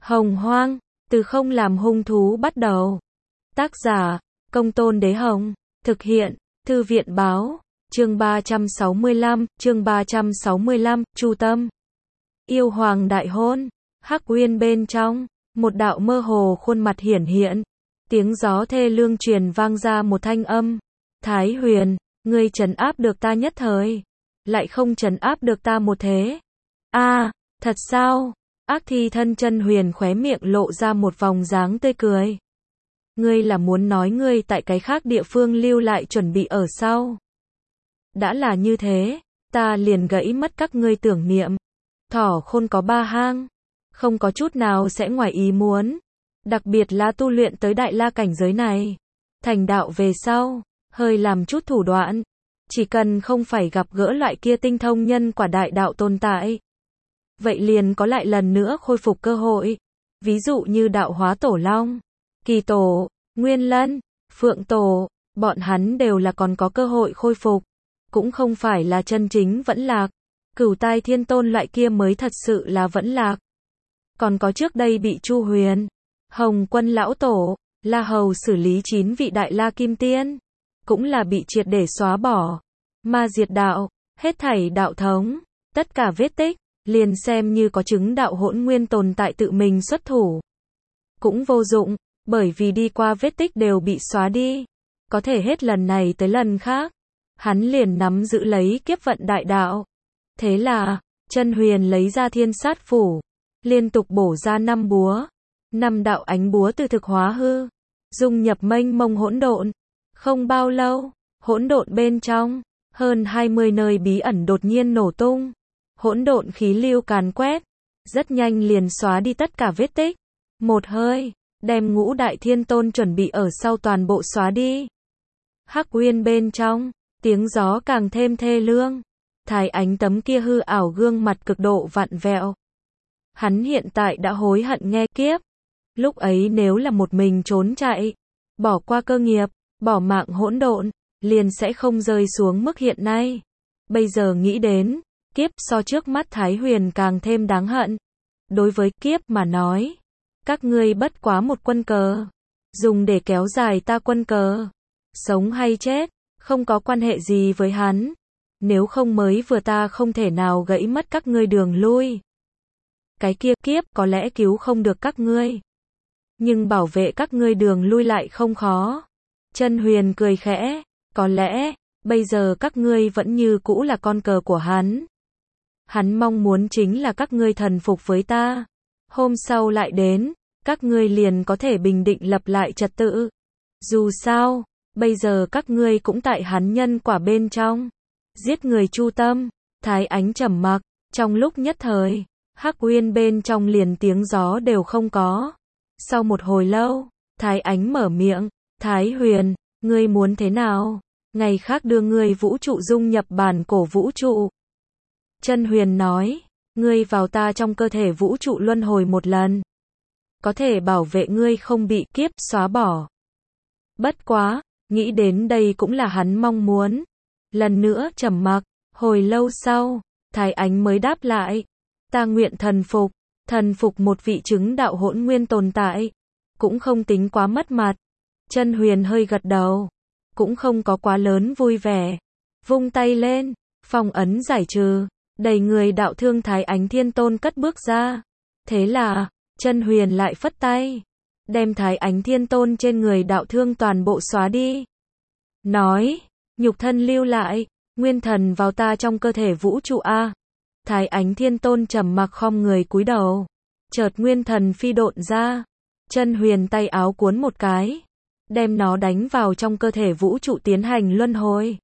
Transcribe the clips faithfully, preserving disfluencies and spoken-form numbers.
Hồng Hoang, từ không làm hung thú bắt đầu. Tác giả, Công Tôn Đế Hồng. Thực hiện, Thư viện Báo. Chương ba trăm sáu mươi lăm, chương ba trăm sáu mươi lăm, Chu Tâm. Yêu Hoàng đại hôn. Hắc Uyên bên trong, một đạo mơ hồ khuôn mặt hiển hiện. Tiếng gió thê lương truyền vang ra một thanh âm. Thái Huyền, ngươi trấn áp được ta nhất thời, lại không trấn áp được ta một thế. A, à, thật sao? Ác thi thân chân huyền khóe miệng lộ ra một vòng dáng tươi cười. Ngươi là muốn nói ngươi tại cái khác địa phương lưu lại chuẩn bị ở sau. Đã là như thế, ta liền gãy mất các ngươi tưởng niệm. Thỏ khôn có ba hang, không có chút nào sẽ ngoài ý muốn. Đặc biệt là tu luyện tới đại la cảnh giới này. Thành đạo về sau, hơi làm chút thủ đoạn. Chỉ cần không phải gặp gỡ loại kia tinh thông nhân quả đại đạo tồn tại. Vậy liền có lại lần nữa khôi phục cơ hội. Ví dụ như đạo hóa tổ long, kỳ tổ, nguyên lân, phượng tổ, bọn hắn đều là còn có cơ hội khôi phục. Cũng không phải là chân chính vẫn lạc. Cửu tai thiên tôn loại kia mới thật sự là vẫn lạc. Còn có trước đây bị Chu Huyền, Hồng Quân lão tổ, La Hầu xử lý chín vị đại la kim tiên. Cũng là bị triệt để xóa bỏ. Ma diệt đạo, hết thảy đạo thống, tất cả vết tích, liền xem như có chứng đạo hỗn nguyên tồn tại tự mình xuất thủ. Cũng vô dụng, bởi vì đi qua vết tích đều bị xóa đi. Có thể hết lần này tới lần khác. Hắn liền nắm giữ lấy kiếp vận đại đạo. Thế là, chân huyền lấy ra thiên sát phủ. Liên tục bổ ra năm búa. Năm đạo ánh búa từ thực hóa hư. Dung nhập mênh mông hỗn độn. Không bao lâu, hỗn độn bên trong, hơn hai mươi nơi bí ẩn đột nhiên nổ tung. Hỗn độn khí lưu càn quét, rất nhanh liền xóa đi tất cả vết tích. Một hơi, đem ngũ đại thiên tôn chuẩn bị ở sau toàn bộ xóa đi. Hắc Uyên bên trong, tiếng gió càng thêm thê lương. Thái Ánh tấm kia hư ảo gương mặt cực độ vặn vẹo. Hắn hiện tại đã hối hận nghe kiếp. Lúc ấy nếu là một mình trốn chạy, bỏ qua cơ nghiệp, bỏ mạng hỗn độn, liền sẽ không rơi xuống mức hiện nay. Bây giờ nghĩ đến, kiếp so trước mắt Thái Huyền càng thêm đáng hận. Đối với kiếp mà nói, các ngươi bất quá một quân cờ, dùng để kéo dài ta quân cờ. Sống hay chết, không có quan hệ gì với hắn. Nếu không mới vừa ta không thể nào gãy mất các ngươi đường lui. Cái kia kiếp có lẽ cứu không được các ngươi. Nhưng bảo vệ các ngươi đường lui lại không khó. Chân huyền cười khẽ, có lẽ, bây giờ các ngươi vẫn như cũ là con cờ của hắn. Hắn mong muốn chính là các ngươi thần phục với ta. Hôm sau lại đến, các ngươi liền có thể bình định lập lại trật tự. Dù sao, bây giờ các ngươi cũng tại hắn nhân quả bên trong. Giết người Chu Tâm, Thái Ánh trầm mặc, trong lúc nhất thời, Hắc Uyên bên trong liền tiếng gió đều không có. Sau một hồi lâu, Thái Ánh mở miệng, Thái Huyền, ngươi muốn thế nào? Ngày khác đưa ngươi vũ trụ dung nhập bản cổ vũ trụ. Chân Huyền nói, ngươi vào ta trong cơ thể vũ trụ luân hồi một lần. Có thể bảo vệ ngươi không bị kiếp xóa bỏ. Bất quá, nghĩ đến đây cũng là hắn mong muốn. Lần nữa trầm mặc, hồi lâu sau, Thái Ánh mới đáp lại. Ta nguyện thần phục, thần phục một vị chứng đạo hỗn nguyên tồn tại. Cũng không tính quá mất mặt. Chân Huyền hơi gật đầu. Cũng không có quá lớn vui vẻ. Vung tay lên, phong ấn giải trừ. Đầy người đạo thương Thái Ánh thiên tôn cất bước ra. Thế là, chân huyền lại phất tay. Đem Thái Ánh thiên tôn trên người đạo thương toàn bộ xóa đi. Nói, nhục thân lưu lại, nguyên thần vào ta trong cơ thể vũ trụ A. Thái Ánh thiên tôn trầm mặc khom người cúi đầu. Chợt nguyên thần phi độn ra. Chân huyền tay áo cuốn một cái. Đem nó đánh vào trong cơ thể vũ trụ tiến hành luân hồi.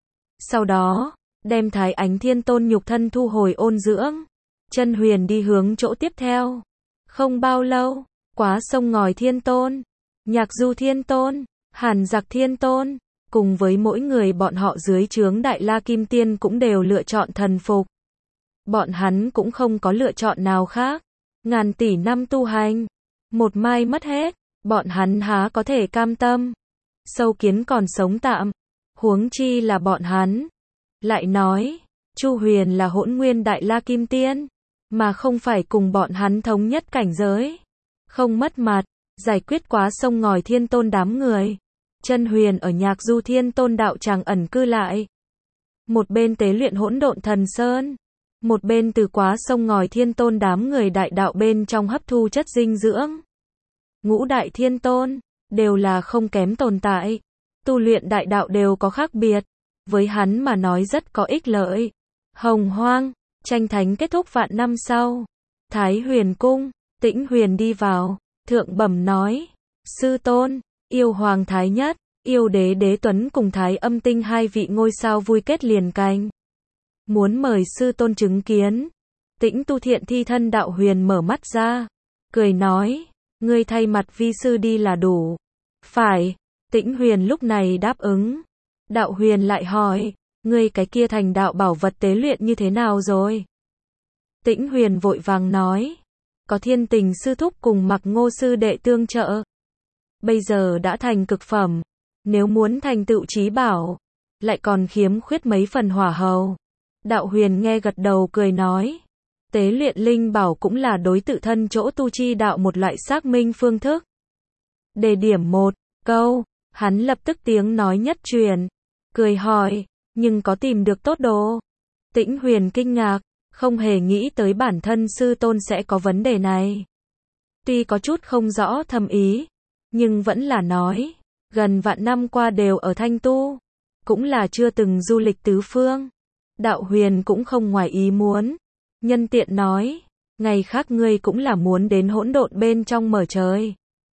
Sau đó, đem Thái Ánh thiên tôn nhục thân thu hồi ôn dưỡng. Chân huyền đi hướng chỗ tiếp theo. Không bao lâu, quá sông ngòi thiên tôn, nhạc du thiên tôn, hàn giặc thiên tôn, cùng với mỗi người bọn họ dưới trướng đại la kim tiên cũng đều lựa chọn thần phục. Bọn hắn cũng không có lựa chọn nào khác. Ngàn tỷ năm tu hành, một mai mất hết, bọn hắn há có thể cam tâm. Sâu kiến còn sống tạm, huống chi là bọn hắn. Lại nói, Chu Huyền là hỗn nguyên đại la kim tiên, mà không phải cùng bọn hắn thống nhất cảnh giới. không mất mặt, giải quyết quá sông ngòi Thiên Tôn đám người. Chân Huyền ở Nhạc Du Thiên Tôn đạo tràng ẩn cư lại. Một bên tế luyện hỗn độn thần sơn, một bên từ quá sông ngòi Thiên Tôn đám người đại đạo bên trong hấp thu chất dinh dưỡng. Ngũ đại Thiên Tôn đều là không kém tồn tại, tu luyện đại đạo đều có khác biệt, với hắn mà nói rất có ích lợi. Hồng Hoang, tranh thánh kết thúc vạn năm sau, Thái Huyền cung, Tĩnh Huyền đi vào, thượng bẩm nói: "Sư tôn, yêu hoàng thái nhất, yêu đế đế tuấn cùng thái âm tinh hai vị ngôi sao vui kết liền cành, muốn mời sư tôn chứng kiến." Tĩnh Tu Thiện Thi thân đạo huyền mở mắt ra, cười nói: "Ngươi thay mặt vi sư đi là đủ." "Phải." Tĩnh Huyền lúc này đáp ứng. Đạo huyền lại hỏi: "Ngươi cái kia thành đạo bảo vật tế luyện như thế nào rồi?" Tĩnh Huyền vội vàng nói: "Có Thiên Tình sư thúc cùng Mặc Ngô sư đệ tương trợ, bây giờ đã thành cực phẩm, nếu muốn thành tựu chí bảo, lại còn khiếm khuyết mấy phần hỏa hầu." Đạo huyền nghe gật đầu cười nói: "Tế luyện linh bảo cũng là đối tự thân chỗ tu chi đạo một loại xác minh phương thức." Đề điểm một câu, hắn lập tức tiếng nói nhất truyền, cười hỏi: "Nhưng có tìm được tốt đồ?" Tĩnh Huyền kinh ngạc, không hề nghĩ tới bản thân sư tôn sẽ có vấn đề này. Tuy có chút không rõ thâm ý, nhưng vẫn là nói: "Gần vạn năm qua đều ở Thanh tu, cũng là chưa từng du lịch tứ phương." Đạo huyền cũng không ngoài ý muốn, nhân tiện nói: "Ngày khác ngươi cũng là muốn đến hỗn độn bên trong mở trời,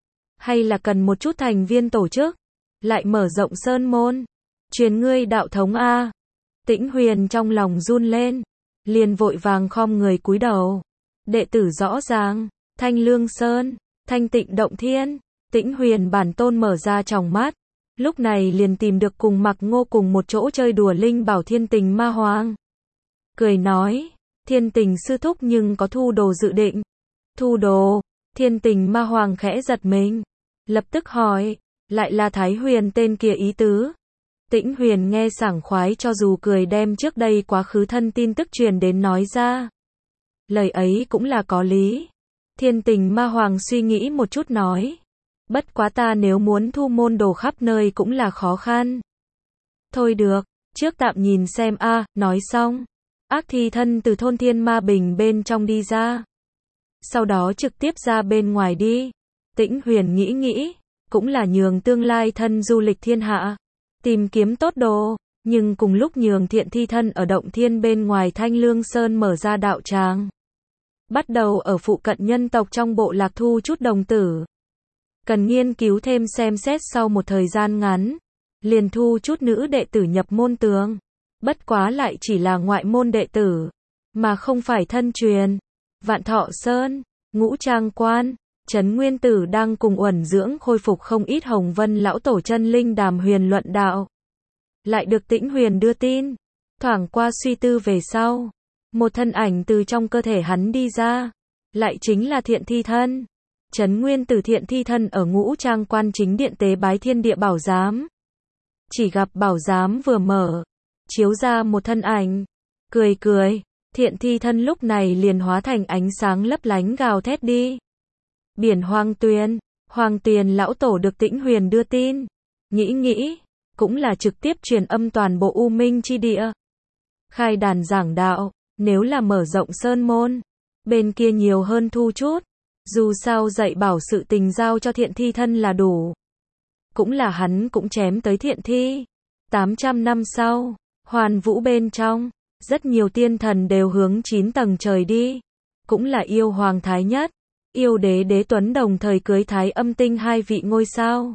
hay là cần một chút thành viên tổ chức, lại mở rộng sơn môn, truyền ngươi đạo thống a?" Tĩnh Huyền trong lòng run lên, liền vội vàng khom người cúi đầu: "Đệ tử rõ ràng." Thanh Lương Sơn, Thanh Tịnh Động Thiên, Tĩnh Huyền bản tôn mở ra tròng mắt, lúc này liền tìm được cùng Mặc Ngô cùng một chỗ chơi đùa linh bảo Thiên Tình Ma Hoàng. Cười nói: "Thiên Tình sư thúc nhưng có thu đồ dự định?" "Thu đồ?" Thiên Tình Ma Hoàng khẽ giật mình, lập tức hỏi: "Lại là Thái Huyền tên kia ý tứ?" Tĩnh Huyền nghe sảng khoái, cho dù cười đem trước đây quá khứ thân tin tức truyền đến nói ra. Lời ấy cũng là có lý. Thiên Tình Ma Hoàng suy nghĩ một chút nói: "Bất quá ta nếu muốn thu môn đồ khắp nơi cũng là khó khăn." "Thôi được, trước tạm nhìn xem a." Nói xong, Ác Thi thân từ thôn Thiên Ma Bình bên trong đi ra, sau đó trực tiếp ra bên ngoài đi. Tĩnh Huyền nghĩ nghĩ, cũng là nhường tương lai thân du lịch thiên hạ, tìm kiếm tốt đồ, nhưng cùng lúc nhường Thiện Thi thân ở động thiên bên ngoài Thanh Lương Sơn mở ra đạo tràng, bắt đầu ở phụ cận nhân tộc trong bộ lạc thu chút đồng tử. Cần nghiên cứu thêm xem xét, sau một thời gian ngắn, liền thu chút nữ đệ tử nhập môn tường. Bất quá lại chỉ là ngoại môn đệ tử, mà không phải thân truyền. Vạn Thọ Sơn, Ngũ Trang Quan, Trấn Nguyên Tử đang cùng uẩn dưỡng khôi phục không ít Hồng Vân lão tổ chân linh đàm huyền luận đạo. Lại được Tĩnh Huyền đưa tin, thoảng qua suy tư về sau, một thân ảnh từ trong cơ thể hắn đi ra, lại chính là Thiện Thi thân. Trấn Nguyên Tử Thiện Thi thân ở Ngũ Trang Quan chính điện tế bái thiên địa bảo giám. Chỉ gặp bảo giám vừa mở, chiếu ra một thân ảnh, cười cười, Thiện Thi thân lúc này liền hóa thành ánh sáng lấp lánh gào thét đi. Biển Hoàng Tuyền, Hoàng Tuyền lão tổ được Tĩnh Huyền đưa tin, nghĩ nghĩ, cũng là trực tiếp truyền âm toàn bộ U Minh chi địa. Khai đàn giảng đạo, nếu là mở rộng sơn môn, bên kia nhiều hơn thu chút, dù sao dạy bảo sự tình giao cho Thiện Thi thân là đủ. Cũng là hắn cũng chém tới Thiện Thi. tám trăm năm sau, Hoàn Vũ bên trong, rất nhiều tiên thần đều hướng chín tầng trời đi. Cũng là yêu hoàng thái nhất, yêu đế đế tuấn đồng thời cưới thái âm tinh hai vị ngôi sao.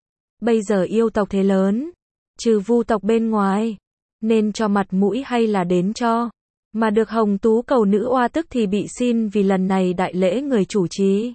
Bây giờ yêu tộc thế lớn, trừ vu tộc bên ngoài, nên cho mặt mũi hay là đến cho. Mà được Hồng Tú cầu nữ oa tức thì bị xin vì lần này đại lễ người chủ trì.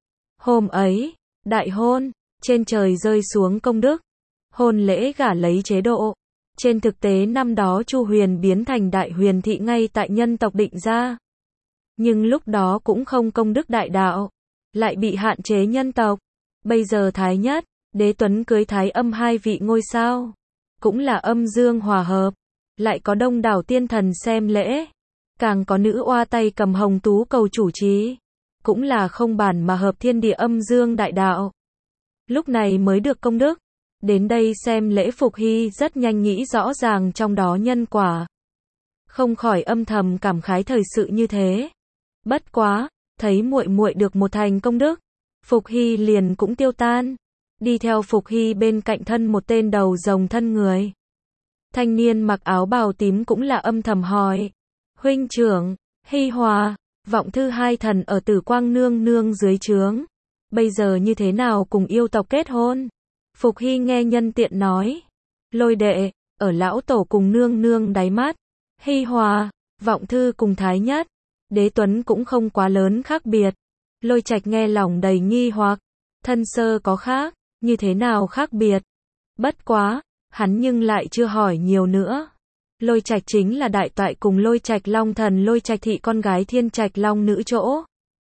Hôm ấy, đại hôn, trên trời rơi xuống công đức, hôn lễ gả lấy chế độ. Trên thực tế năm đó Chu Huyền biến thành đại huyền thị ngay tại nhân tộc định ra. Nhưng lúc đó cũng không công đức đại đạo, lại bị hạn chế nhân tộc. Bây giờ Thái Nhất, Đế Tuấn cưới Thái Âm hai vị ngôi sao, cũng là âm dương hòa hợp, lại có đông đảo tiên thần xem lễ, càng có nữ oa tay cầm Hồng Tú cầu chủ trì, cũng là không bản mà hợp thiên địa âm dương đại đạo. Lúc này mới được công đức. Đến đây xem lễ Phục Hy rất nhanh nghĩ rõ ràng trong đó nhân quả. Không khỏi âm thầm cảm khái thời sự như thế. Bất quá, thấy muội muội được một thành công đức, Phục Hy liền cũng tiêu tan. Đi theo Phục Hy bên cạnh thân một tên đầu rồng thân người. Thanh niên mặc áo bào tím cũng là âm thầm hỏi. Huynh trưởng, Hy Hòa, Vọng Thư hai thần ở Tử Quang nương nương dưới trướng. Bây giờ như thế nào cùng yêu tộc kết hôn? Phục Hy nghe nhân tiện nói. Lôi đệ, ở lão tổ cùng nương nương đáy mắt. Hy Hòa, Vọng Thư cùng Thái Nhất. Đế Tuấn cũng không quá lớn khác biệt. Lôi Trạch nghe lòng đầy nghi hoặc. Thân sơ có khác, như thế nào khác biệt? Bất quá, hắn nhưng lại chưa hỏi nhiều nữa. Lôi Trạch chính là đại toại cùng Lôi Trạch Long thần Lôi Trạch thị con gái Thiên Trạch Long nữ chỗ.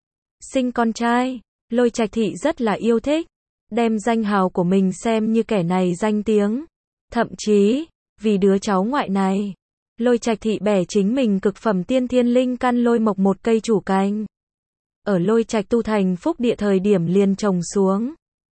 Sinh con trai, Lôi Trạch thị rất là yêu thích. Đem danh hào của mình xem như kẻ này danh tiếng. Thậm chí, vì đứa cháu ngoại này, Lôi Trạch thị bẻ chính mình cực phẩm tiên thiên linh căn lôi mộc một cây chủ cành. Ở Lôi Trạch tu thành phúc địa thời điểm liền trồng xuống.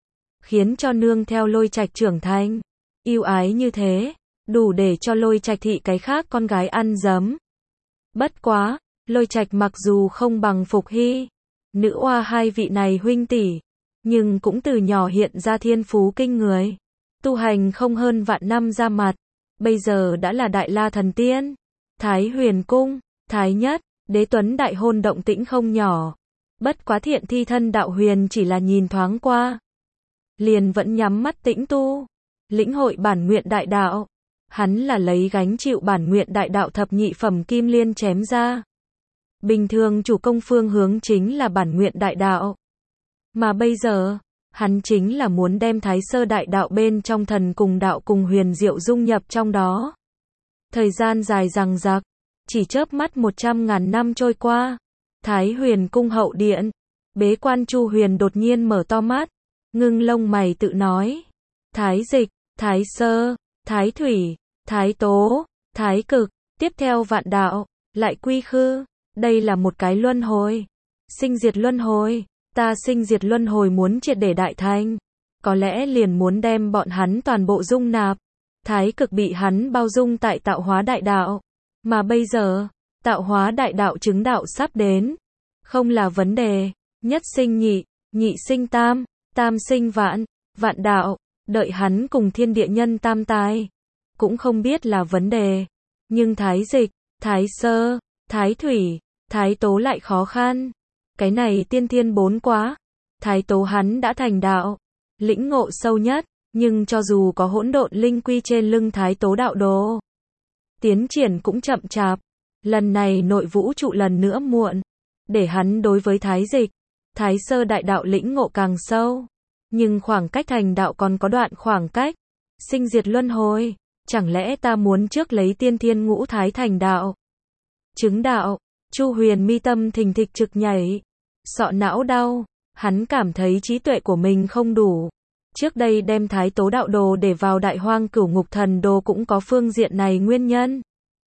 Khiến cho nương theo Lôi Trạch trưởng thành. Yêu ái như thế, đủ để cho Lôi Trạch thị cái khác con gái ăn dấm. Bất quá, Lôi Trạch mặc dù không bằng Phục Hy, nữ oa hai vị này huynh tỷ, nhưng cũng từ nhỏ hiện ra thiên phú kinh người. Tu hành không hơn vạn năm ra mặt, bây giờ đã là đại la thần tiên. Thái Huyền cung, Thái Nhất, Đế Tuấn đại hôn động tĩnh không nhỏ. Bất quá Thiện Thi thân đạo huyền chỉ là nhìn thoáng qua, liền vẫn nhắm mắt tĩnh tu, lĩnh hội bản nguyện đại đạo. Hắn là lấy gánh chịu bản nguyện đại đạo thập nhị phẩm kim liên chém ra. Bình thường chủ công phương hướng chính là bản nguyện đại đạo. Mà bây giờ, hắn chính là muốn đem thái sơ đại đạo bên trong thần cùng đạo cùng huyền diệu dung nhập trong đó. Thời gian dài dằng dặc, chỉ chớp mắt một trăm ngàn năm trôi qua. Thái Huyền cung hậu điện, bế quan Chu Huyền đột nhiên mở to mắt, ngưng lông mày tự nói. Thái dịch, Thái sơ, Thái thủy, Thái tố, Thái cực, tiếp theo vạn đạo, lại quy khư. Đây là một cái luân hồi. Sinh diệt luân hồi. Ta sinh diệt luân hồi muốn triệt để đại thành. Có lẽ liền muốn đem bọn hắn toàn bộ dung nạp. Thái cực bị hắn bao dung tại tạo hóa đại đạo. Mà bây giờ, tạo hóa đại đạo chứng đạo sắp đến. Không là vấn đề. Nhất sinh nhị, nhị sinh tam, tam sinh vạn, vạn đạo. Đợi hắn cùng thiên địa nhân tam tài. Cũng không biết là vấn đề. Nhưng thái dịch, thái sơ, thái thủy, thái tố lại khó khăn. Cái này tiên thiên bốn quá. Thái tố hắn đã thành đạo, lĩnh ngộ sâu nhất, nhưng cho dù có hỗn độn linh quy trên lưng thái tố đạo đồ, tiến triển cũng chậm chạp. Lần này nội vũ trụ lần nữa muộn, để hắn đối với thái dịch, thái sơ đại đạo lĩnh ngộ càng sâu. Nhưng khoảng cách thành đạo còn có đoạn khoảng cách. Sinh diệt luân hồi, chẳng lẽ ta muốn trước lấy tiên thiên ngũ thái thành đạo? Chứng đạo, Chu Huyền mi tâm thình thịch trực nhảy, sọ não đau, hắn cảm thấy trí tuệ của mình không đủ. Trước đây đem thái tố đạo đồ để vào đại hoang cửu ngục thần đồ cũng có phương diện này nguyên nhân.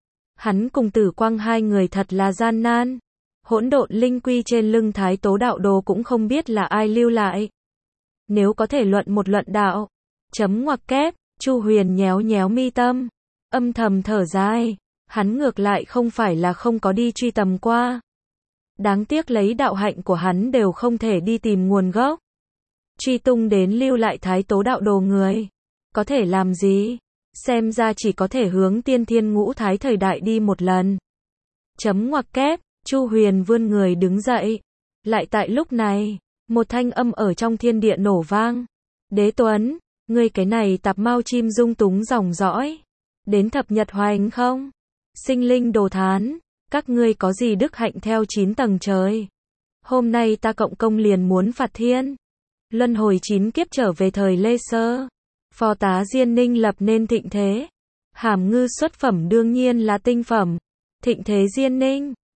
Hắn cùng Tử Quang hai người thật là gian nan. Hỗn độn linh quy trên lưng thái tố đạo đồ cũng không biết là ai lưu lại. Nếu có thể luận một luận đạo, chấm ngoặc kép, Chu Huyền nhéo nhéo mi tâm, âm thầm thở dài. Hắn ngược lại không phải là không có đi truy tầm qua. Đáng tiếc lấy đạo hạnh của hắn đều không thể đi tìm nguồn gốc. Truy tung đến lưu lại thái tố đạo đồ người. Có thể làm gì? Xem ra chỉ có thể hướng tiên thiên ngũ thái thời đại đi một lần. Chấm ngoặc kép, Chu Huyền vươn người đứng dậy. Lại tại lúc này, một thanh âm ở trong thiên địa nổ vang. Đế Tuấn, ngươi cái này tạp mau chim dung túng dòng dõi. Đến thập nhật hoành không? Sinh linh đồ thán, các ngươi có gì đức hạnh theo chín tầng trời. Hôm nay ta cộng công liền muốn phạt thiên. Luân hồi chín kiếp trở về thời Lê Sơ. Phò tá Diên Ninh lập nên thịnh thế. Hàm ngư xuất phẩm đương nhiên là tinh phẩm. Thịnh thế Diên Ninh,